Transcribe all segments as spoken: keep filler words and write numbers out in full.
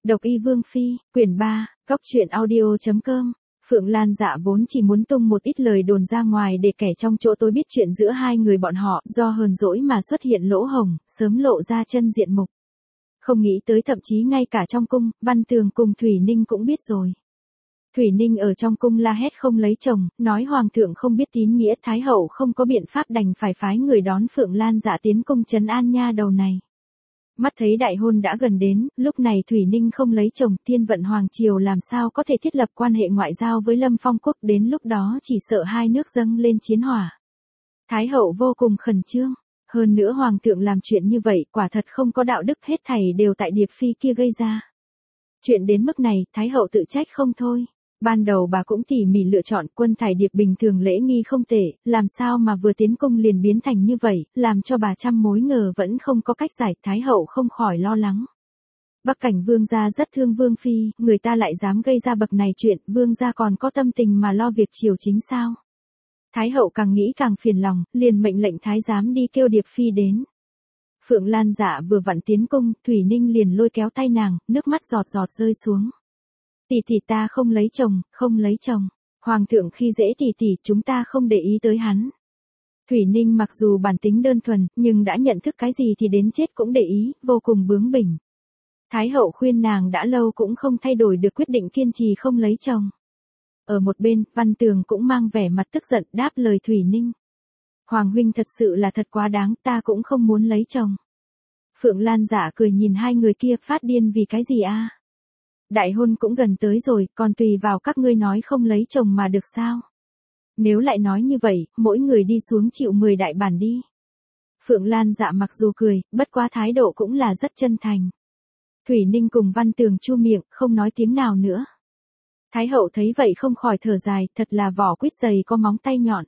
Độc Y Vương Phi, quyển ba, góc truyện audio chấm com. Phượng Lan Dạ vốn chỉ muốn tung một ít lời đồn ra ngoài để kẻ trong chỗ tối biết chuyện giữa hai người bọn họ, do hờn dỗi mà xuất hiện lỗ hổng, sớm lộ ra chân diện mục. Không nghĩ tới thậm chí ngay cả trong cung, Văn Tường cùng Thủy Ninh cũng biết rồi. Thủy Ninh ở trong cung la hét không lấy chồng, nói hoàng thượng không biết tín nghĩa, thái hậu không có biện pháp đành phải phái người đón Phượng Lan Dạ tiến cung trấn an nha đầu này. Mắt thấy đại hôn đã gần đến, lúc này Thủy Ninh không lấy chồng, Thiên Vận Hoàng Triều làm sao có thể thiết lập quan hệ ngoại giao với Lâm Phong Quốc, đến lúc đó chỉ sợ hai nước dâng lên chiến hỏa. Thái hậu vô cùng khẩn trương, hơn nữa Hoàng thượng làm chuyện như vậy quả thật không có đạo đức, hết thảy đều tại Điệp Phi kia gây ra. Chuyện đến mức này, Thái hậu tự trách không thôi. Ban đầu bà cũng tỉ mỉ lựa chọn, Quân Thải Điệp bình thường lễ nghi không tệ, làm sao mà vừa tiến cung liền biến thành như vậy, làm cho bà trăm mối ngờ vẫn không có cách giải, Thái hậu không khỏi lo lắng. Bắc Cảnh Vương gia rất thương Vương Phi, người ta lại dám gây ra bậc này chuyện, Vương gia còn có tâm tình mà lo việc triều chính sao? Thái hậu càng nghĩ càng phiền lòng, liền mệnh lệnh thái giám đi kêu Điệp Phi đến. Phượng Lan Dạ vừa vặn tiến cung, Thủy Ninh liền lôi kéo tay nàng, nước mắt giọt giọt rơi xuống. Tỷ tỷ ta không lấy chồng, không lấy chồng. Hoàng thượng khi dễ tỷ tỷ, chúng ta không để ý tới hắn. Thủy Ninh mặc dù bản tính đơn thuần, nhưng đã nhận thức cái gì thì đến chết cũng để ý, vô cùng bướng bỉnh. Thái hậu khuyên nàng đã lâu cũng không thay đổi được quyết định kiên trì không lấy chồng. Ở một bên, Văn Tường cũng mang vẻ mặt tức giận đáp lời Thủy Ninh. Hoàng huynh thật sự là thật quá đáng, ta cũng không muốn lấy chồng. Phượng Lan Dạ cười nhìn hai người kia, phát điên vì cái gì a? Đại hôn cũng gần tới rồi, còn tùy vào các ngươi nói không lấy chồng mà được sao? Nếu lại nói như vậy, mỗi người đi xuống chịu mười đại bản đi. Phượng Lan Dạ mặc dù cười, bất quá thái độ cũng là rất chân thành. Thủy Ninh cùng Văn Tường chu miệng, không nói tiếng nào nữa. Thái hậu thấy vậy không khỏi thở dài, thật là vỏ quýt dày có móng tay nhọn.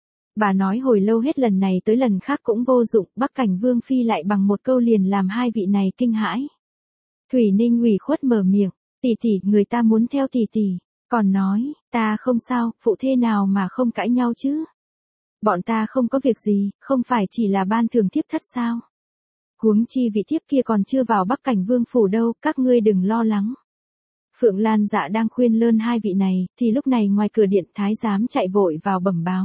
Bà nói hồi lâu hết lần này tới lần khác cũng vô dụng, Bắc Cảnh Vương Phi lại bằng một câu liền làm hai vị này kinh hãi. Thủy Ninh ủy khuất mở miệng. Tỷ tỷ, người ta muốn theo tỷ tỷ, còn nói, ta không sao, phụ thê nào mà không cãi nhau chứ. Bọn ta không có việc gì, không phải chỉ là ban thưởng thiếp thất sao. Huống chi vị thiếp kia còn chưa vào Bắc Cảnh Vương phủ đâu, các ngươi đừng lo lắng. Phượng Lan Dạ đang khuyên lơn hai vị này, thì lúc này ngoài cửa điện thái giám chạy vội vào bẩm báo.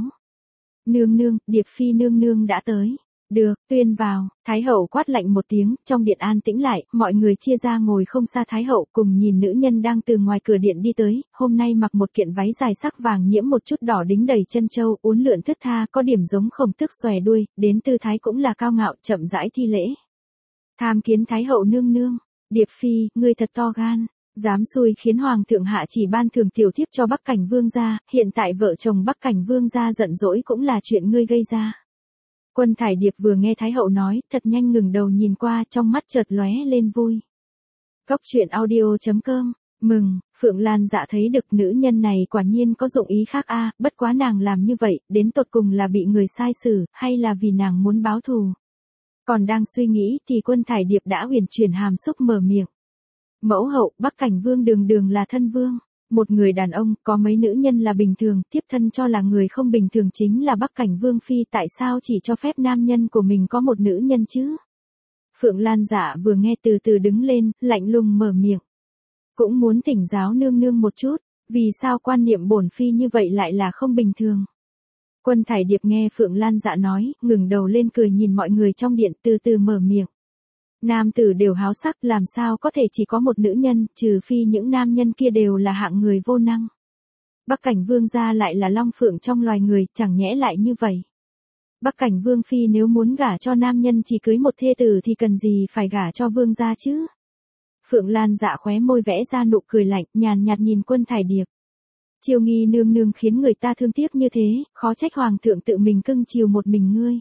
Nương nương, Điệp Phi nương nương đã tới. Được, tuyên vào, Thái hậu quát lạnh một tiếng, trong điện an tĩnh lại, mọi người chia ra ngồi không xa Thái hậu, cùng nhìn nữ nhân đang từ ngoài cửa điện đi tới, hôm nay mặc một kiện váy dài sắc vàng nhiễm một chút đỏ đính đầy chân châu, uốn lượn thướt tha, có điểm giống Khổng Tước xòe đuôi, đến tư thái cũng là cao ngạo, chậm rãi thi lễ. Tham kiến Thái hậu nương nương, Điệp Phi, ngươi thật to gan, dám xui khiến hoàng thượng hạ chỉ ban thưởng tiểu thiếp cho Bắc Cảnh Vương gia, hiện tại vợ chồng Bắc Cảnh Vương gia giận dỗi cũng là chuyện ngươi gây ra. Quân Thải Điệp vừa nghe Thái hậu nói, thật nhanh ngừng đầu nhìn qua, trong mắt chợt lóe lên vui. Góc truyện audio chấm com, mừng, Phượng Lan Dạ thấy được nữ nhân này quả nhiên có dụng ý khác a, bất quá nàng làm như vậy, đến tột cùng là bị người sai xử, hay là vì nàng muốn báo thù. Còn đang suy nghĩ thì Quân Thải Điệp đã huyền chuyển hàm xúc mở miệng. Mẫu hậu, Bắc Cảnh Vương đường đường là thân vương. Một người đàn ông, có mấy nữ nhân là bình thường, tiếp thân cho là người không bình thường chính là Bắc Cảnh Vương Phi, tại sao chỉ cho phép nam nhân của mình có một nữ nhân chứ? Phượng Lan Dạ vừa nghe từ từ đứng lên, lạnh lùng mở miệng. Cũng muốn thỉnh giáo nương nương một chút, vì sao quan niệm bổn Phi như vậy lại là không bình thường? Quân Thải Điệp nghe Phượng Lan Dạ nói, ngừng đầu lên cười nhìn mọi người trong điện, từ từ mở miệng. Nam tử đều háo sắc, làm sao có thể chỉ có một nữ nhân, trừ phi những nam nhân kia đều là hạng người vô năng. Bắc Cảnh Vương gia lại là long phượng trong loài người, chẳng nhẽ lại như vậy. Bắc Cảnh Vương Phi nếu muốn gả cho nam nhân chỉ cưới một thê tử thì cần gì phải gả cho vương gia chứ? Phượng Lan Dạ khóe môi vẽ ra nụ cười lạnh, nhàn nhạt nhìn Quân Thải Điệp. Chiêu Nghi nương nương khiến người ta thương tiếc như thế, khó trách hoàng thượng tự mình cưng chiều một mình ngươi.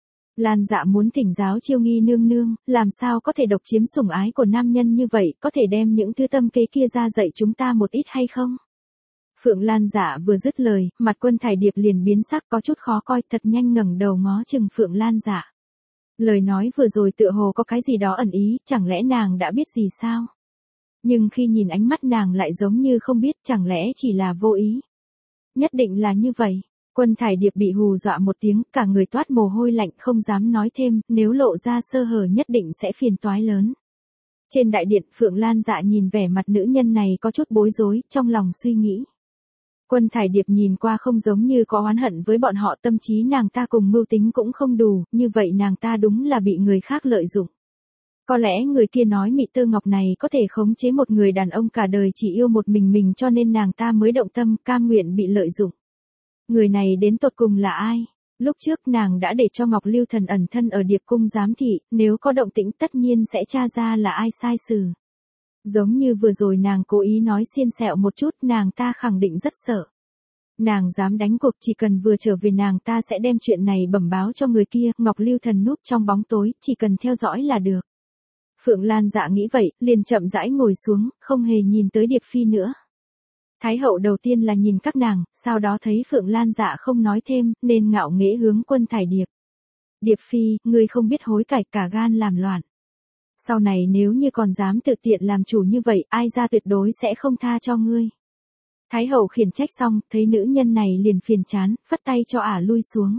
Lan Dạ muốn thỉnh giáo Chiêu Nghi nương nương, làm sao có thể độc chiếm sủng ái của nam nhân như vậy, có thể đem những thứ tâm kế kia ra dạy chúng ta một ít hay không? Phượng Lan Dạ vừa dứt lời, mặt Quân Thải Điệp liền biến sắc, có chút khó coi, thật nhanh ngẩng đầu ngó chừng Phượng Lan Dạ. Lời nói vừa rồi tựa hồ có cái gì đó ẩn ý, chẳng lẽ nàng đã biết gì sao? Nhưng khi nhìn ánh mắt nàng lại giống như không biết, chẳng lẽ chỉ là vô ý? Nhất định là như vậy. Quân Thải Điệp bị hù dọa một tiếng, cả người toát mồ hôi lạnh không dám nói thêm, nếu lộ ra sơ hở nhất định sẽ phiền toái lớn. Trên đại điện, Phượng Lan Dạ nhìn vẻ mặt nữ nhân này có chút bối rối, trong lòng suy nghĩ. Quân Thải Điệp nhìn qua không giống như có oán hận với bọn họ, tâm trí nàng ta cùng mưu tính cũng không đủ, như vậy nàng ta đúng là bị người khác lợi dụng. Có lẽ người kia nói Mị Tơ Ngọc này có thể khống chế một người đàn ông cả đời chỉ yêu một mình mình cho nên nàng ta mới động tâm, cam nguyện bị lợi dụng. Người này đến tột cùng là ai? Lúc trước nàng đã để cho Ngọc Lưu Thần ẩn thân ở Điệp Cung giám thị, nếu có động tĩnh tất nhiên sẽ tra ra là ai sai xử. Giống như vừa rồi nàng cố ý nói xiên xẹo một chút, nàng ta khẳng định rất sợ. Nàng dám đánh cuộc, chỉ cần vừa trở về nàng ta sẽ đem chuyện này bẩm báo cho người kia, Ngọc Lưu Thần núp trong bóng tối, chỉ cần theo dõi là được. Phượng Lan Dạ nghĩ vậy, liền chậm rãi ngồi xuống, không hề nhìn tới Điệp Phi nữa. Thái hậu đầu tiên là nhìn các nàng, sau đó thấy Phượng Lan Dạ không nói thêm, nên ngạo nghễ hướng Quân Thải Điệp. Điệp Phi, ngươi không biết hối cải, cả gan làm loạn. Sau này nếu như còn dám tự tiện làm chủ như vậy, ai ra tuyệt đối sẽ không tha cho ngươi. Thái hậu khiển trách xong, thấy nữ nhân này liền phiền chán, phất tay cho ả lui xuống.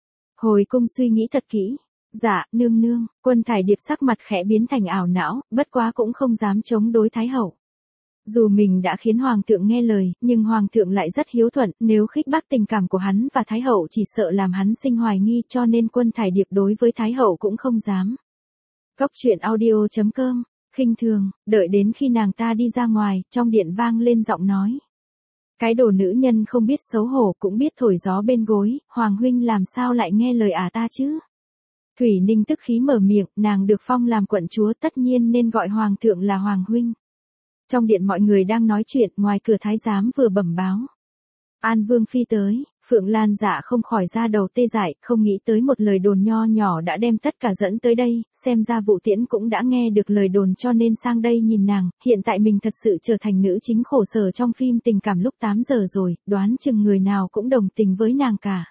Hồi cung suy nghĩ thật kỹ. Dạ, nương nương. Quân Thải Điệp sắc mặt khẽ biến thành ảo não, bất quá cũng không dám chống đối Thái hậu. Dù mình đã khiến Hoàng thượng nghe lời, nhưng Hoàng thượng lại rất hiếu thuận, nếu khích bác tình cảm của hắn và Thái hậu chỉ sợ làm hắn sinh hoài nghi, cho nên Quân Thải Điệp đối với Thái hậu cũng không dám. Góc truyện audio chấm com, khinh thường, đợi đến khi nàng ta đi ra ngoài, trong điện vang lên giọng nói. Cái đồ nữ nhân không biết xấu hổ cũng biết thổi gió bên gối, Hoàng huynh làm sao lại nghe lời ả ta chứ? Thủy Ninh tức khí mở miệng, nàng được phong làm quận chúa tất nhiên nên gọi Hoàng thượng là Hoàng huynh. Trong điện mọi người đang nói chuyện, ngoài cửa thái giám vừa bẩm báo. An Vương Phi tới, Phượng Lan Dạ không khỏi ra đầu tê dại, không nghĩ tới một lời đồn nho nhỏ đã đem tất cả dẫn tới đây, xem ra Vũ Tiễn cũng đã nghe được lời đồn cho nên sang đây nhìn nàng, hiện tại mình thật sự trở thành nữ chính khổ sở trong phim tình cảm lúc tám giờ rồi, đoán chừng người nào cũng đồng tình với nàng cả.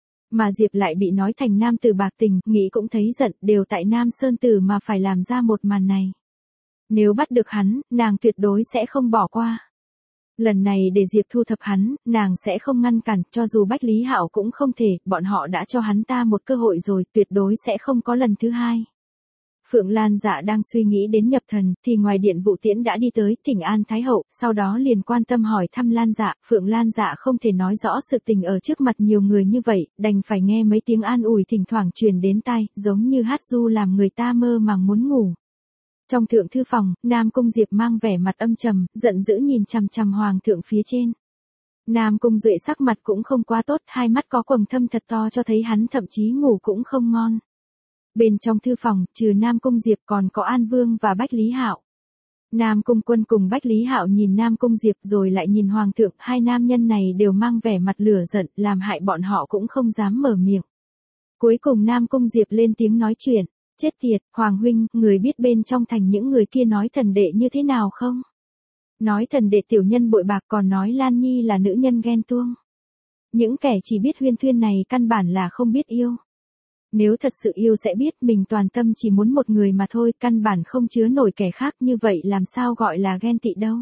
Mà Diệp lại bị nói thành nam tử bạc tình, nghĩ cũng thấy giận, đều tại Nam Sơn Tử mà phải làm ra một màn này. Nếu bắt được hắn, nàng tuyệt đối sẽ không bỏ qua. Lần này để Diệp thu thập hắn, nàng sẽ không ngăn cản, cho dù Bách Lý Hạo cũng không thể, bọn họ đã cho hắn ta một cơ hội rồi, tuyệt đối sẽ không có lần thứ hai. Phượng Lan Dạ đang suy nghĩ đến nhập thần, thì ngoài điện Vũ Tiễn đã đi tới, thỉnh an Thái hậu, sau đó liền quan tâm hỏi thăm Lan Dạ, Phượng Lan Dạ không thể nói rõ sự tình ở trước mặt nhiều người như vậy, đành phải nghe mấy tiếng an ủi thỉnh thoảng truyền đến tai, giống như hát ru làm người ta mơ màng muốn ngủ. Trong thượng thư phòng, Nam Cung Diệp mang vẻ mặt âm trầm, giận dữ nhìn chằm chằm Hoàng thượng phía trên. Nam Cung Duệ sắc mặt cũng không quá tốt, hai mắt có quầng thâm thật to cho thấy hắn thậm chí ngủ cũng không ngon. Bên trong thư phòng, trừ Nam Cung Diệp còn có An Vương và Bách Lý Hạo. Nam Cung Quân cùng Bách Lý Hạo nhìn Nam Cung Diệp rồi lại nhìn Hoàng thượng, hai nam nhân này đều mang vẻ mặt lửa giận, làm hại bọn họ cũng không dám mở miệng. Cuối cùng Nam Cung Diệp lên tiếng nói chuyện. Chết tiệt, Hoàng huynh, người biết bên trong thành những người kia nói thần đệ như thế nào không? Nói thần đệ tiểu nhân bội bạc, còn nói Lan Nhi là nữ nhân ghen tuông. Những kẻ chỉ biết huyên thuyên này căn bản là không biết yêu. Nếu thật sự yêu sẽ biết mình toàn tâm chỉ muốn một người mà thôi, căn bản không chứa nổi kẻ khác, như vậy làm sao gọi là ghen tị đâu.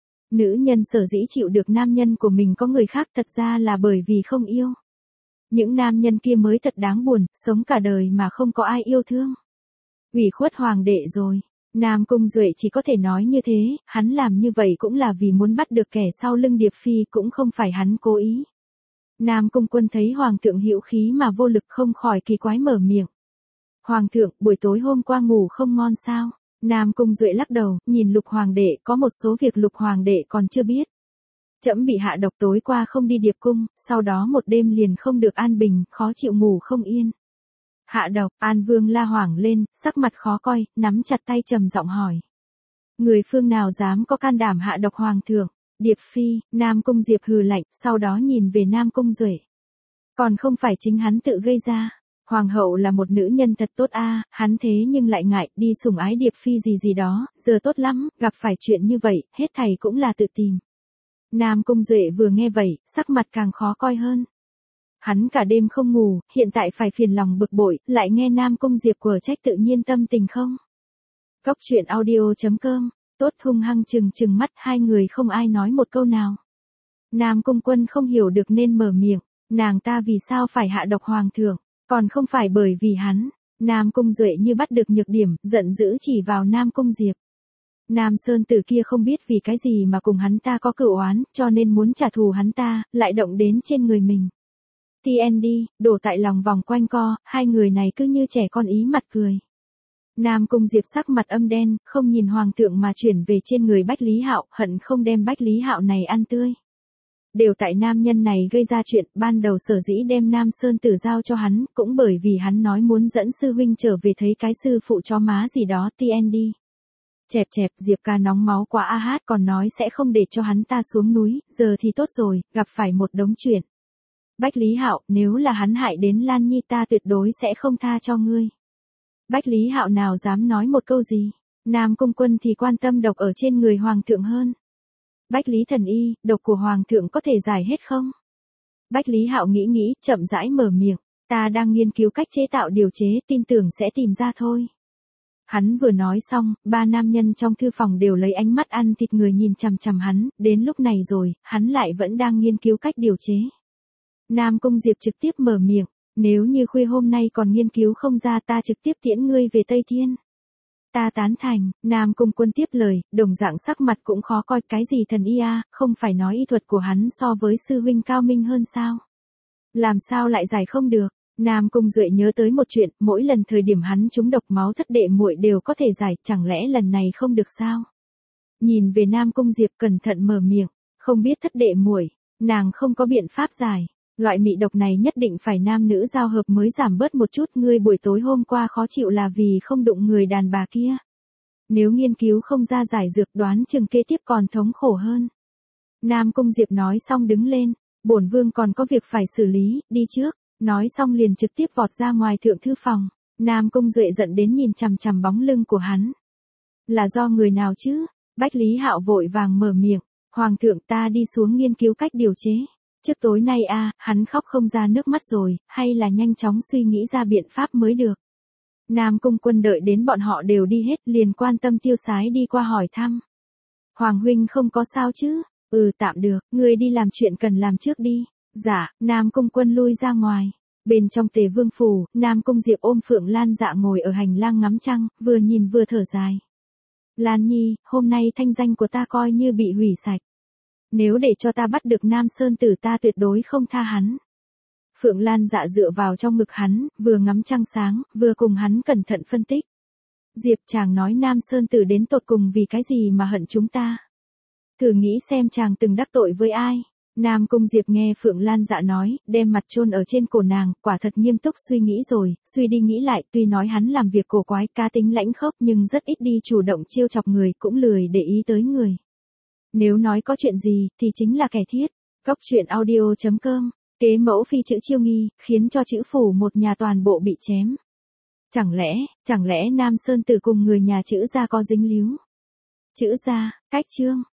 Nữ nhân sở dĩ chịu được nam nhân của mình có người khác thật ra là bởi vì không yêu. Những nam nhân kia mới thật đáng buồn, sống cả đời mà không có ai yêu thương. Ủy khuất Hoàng đệ rồi. Nam Cung Duệ chỉ có thể nói như thế, hắn làm như vậy cũng là vì muốn bắt được kẻ sau lưng Điệp Phi, cũng không phải hắn cố ý. Nam Cung Quân thấy Hoàng thượng hữu khí mà vô lực không khỏi kỳ quái mở miệng. Hoàng thượng, buổi tối hôm qua ngủ không ngon sao? Nam Cung Duệ lắc đầu, nhìn Lục Hoàng đệ, có một số việc Lục Hoàng đệ còn chưa biết. Trẫm bị hạ độc tối qua không đi Điệp Cung, sau đó một đêm liền không được an bình, khó chịu ngủ không yên. Hạ độc, An Vương la hoảng lên, sắc mặt khó coi, nắm chặt tay trầm giọng hỏi. Người phương nào dám có can đảm hạ độc Hoàng thượng? Điệp Phi, Nam Cung Diệp hừ lạnh, sau đó nhìn về Nam Cung Duệ. Còn không phải chính hắn tự gây ra. Hoàng hậu là một nữ nhân thật tốt a, hắn thế nhưng lại ngại, đi sủng ái Điệp Phi gì gì đó, giờ tốt lắm, gặp phải chuyện như vậy, hết thảy cũng là tự tìm. Nam Cung Duệ vừa nghe vậy, sắc mặt càng khó coi hơn. Hắn cả đêm không ngủ, hiện tại phải phiền lòng bực bội, lại nghe Nam Cung Diệp quở trách tự nhiên tâm tình không. Góc truyện audio chấm com, tốt hung hăng chừng chừng mắt, hai người không ai nói một câu nào. Nam Cung Quân không hiểu được nên mở miệng, nàng ta vì sao phải hạ độc Hoàng thượng, còn không phải bởi vì hắn. Nam Cung Duệ như bắt được nhược điểm, giận dữ chỉ vào Nam Cung Diệp. Nam Sơn Tử kia không biết vì cái gì mà cùng hắn ta có cửu oán, cho nên muốn trả thù hắn ta, lại động đến trên người mình. tê en đê, đổ tại lòng vòng quanh co, hai người này cứ như trẻ con ý mặt cười. Nam Cung Diệp sắc mặt âm đen, không nhìn hoàng thượng mà chuyển về trên người Bách Lý Hạo, hận không đem Bách Lý Hạo này ăn tươi. Đều tại nam nhân này gây ra chuyện, ban đầu sở dĩ đem Nam Sơn Tử giao cho hắn, cũng bởi vì hắn nói muốn dẫn sư huynh trở về thấy cái sư phụ chó má gì đó, tê en đê. Chẹp chẹp, Diệp ca nóng máu quá a hát, còn nói sẽ không để cho hắn ta xuống núi, giờ thì tốt rồi, gặp phải một đống chuyện. Bách Lý Hạo, nếu là hắn hại đến Lan Nhi ta tuyệt đối sẽ không tha cho ngươi. Bách Lý Hạo nào dám nói một câu gì, Nam Cung Quân thì quan tâm độc ở trên người hoàng thượng hơn. Bách Lý thần y, độc của hoàng thượng có thể giải hết không? Bách Lý Hạo nghĩ nghĩ, chậm rãi mở miệng, ta đang nghiên cứu cách chế tạo điều chế, tin tưởng sẽ tìm ra thôi. Hắn vừa nói xong, ba nam nhân trong thư phòng đều lấy ánh mắt ăn thịt người nhìn chằm chằm hắn, đến lúc này rồi, hắn lại vẫn đang nghiên cứu cách điều chế. Nam Cung Diệp trực tiếp mở miệng, nếu như khuya hôm nay còn nghiên cứu không ra ta trực tiếp tiễn ngươi về Tây Thiên. Ta tán thành, Nam Cung Quân tiếp lời, đồng dạng sắc mặt cũng khó coi, cái gì thần y a, không phải nói y thuật của hắn so với sư huynh cao minh hơn sao? Làm sao lại giải không được? Nam Cung Duệ nhớ tới một chuyện, mỗi lần thời điểm hắn trúng độc máu thất đệ muội đều có thể giải, chẳng lẽ lần này không được sao? Nhìn về Nam Cung Diệp cẩn thận mở miệng, không biết thất đệ muội, nàng không có biện pháp giải. Loại mị độc này nhất định phải nam nữ giao hợp mới giảm bớt một chút, ngươi buổi tối hôm qua khó chịu là vì không đụng người đàn bà kia. Nếu nghiên cứu không ra giải dược đoán chừng kế tiếp còn thống khổ hơn. Nam Cung Diệp nói xong đứng lên, bổn vương còn có việc phải xử lý, đi trước, nói xong liền trực tiếp vọt ra ngoài thượng thư phòng. Nam Cung Duệ giận đến nhìn chằm chằm bóng lưng của hắn. Là do người nào chứ? Bách Lý Hạo vội vàng mở miệng, hoàng thượng ta đi xuống nghiên cứu cách điều chế. Trước tối nay a, à, hắn khóc không ra nước mắt rồi, hay là nhanh chóng suy nghĩ ra biện pháp mới được. Nam Cung Quân đợi đến bọn họ đều đi hết, liền quan tâm tiêu sái đi qua hỏi thăm. Hoàng huynh không có sao chứ? Ừ tạm được, ngươi đi làm chuyện cần làm trước đi. Dạ, Nam Cung Quân lui ra ngoài. Bên trong Tề Vương phủ, Nam Cung Diệp ôm Phượng Lan Dạ ngồi ở hành lang ngắm trăng, vừa nhìn vừa thở dài. Lan Nhi, hôm nay thanh danh của ta coi như bị hủy sạch. Nếu để cho ta bắt được Nam Sơn Tử ta tuyệt đối không tha hắn. Phượng Lan Dạ dựa vào trong ngực hắn, vừa ngắm trăng sáng, vừa cùng hắn cẩn thận phân tích. Diệp chàng nói Nam Sơn Tử đến tột cùng vì cái gì mà hận chúng ta. Thử nghĩ xem chàng từng đắc tội với ai. Nam Cung Diệp nghe Phượng Lan Dạ nói, đem mặt chôn ở trên cổ nàng, quả thật nghiêm túc suy nghĩ rồi, suy đi nghĩ lại, tuy nói hắn làm việc cổ quái, cá tính lãnh khốc nhưng rất ít đi chủ động trêu chọc người, cũng lười để ý tới người. Nếu nói có chuyện gì, thì chính là kẻ thiết. Góc truyện audio chấm com, kế mẫu phi chữ Chiêu Nghi, khiến cho chữ phủ một nhà toàn bộ bị chém. Chẳng lẽ, chẳng lẽ Nam Sơn Tử cùng người nhà chữ gia có dính líu? Chữ gia, cách chương.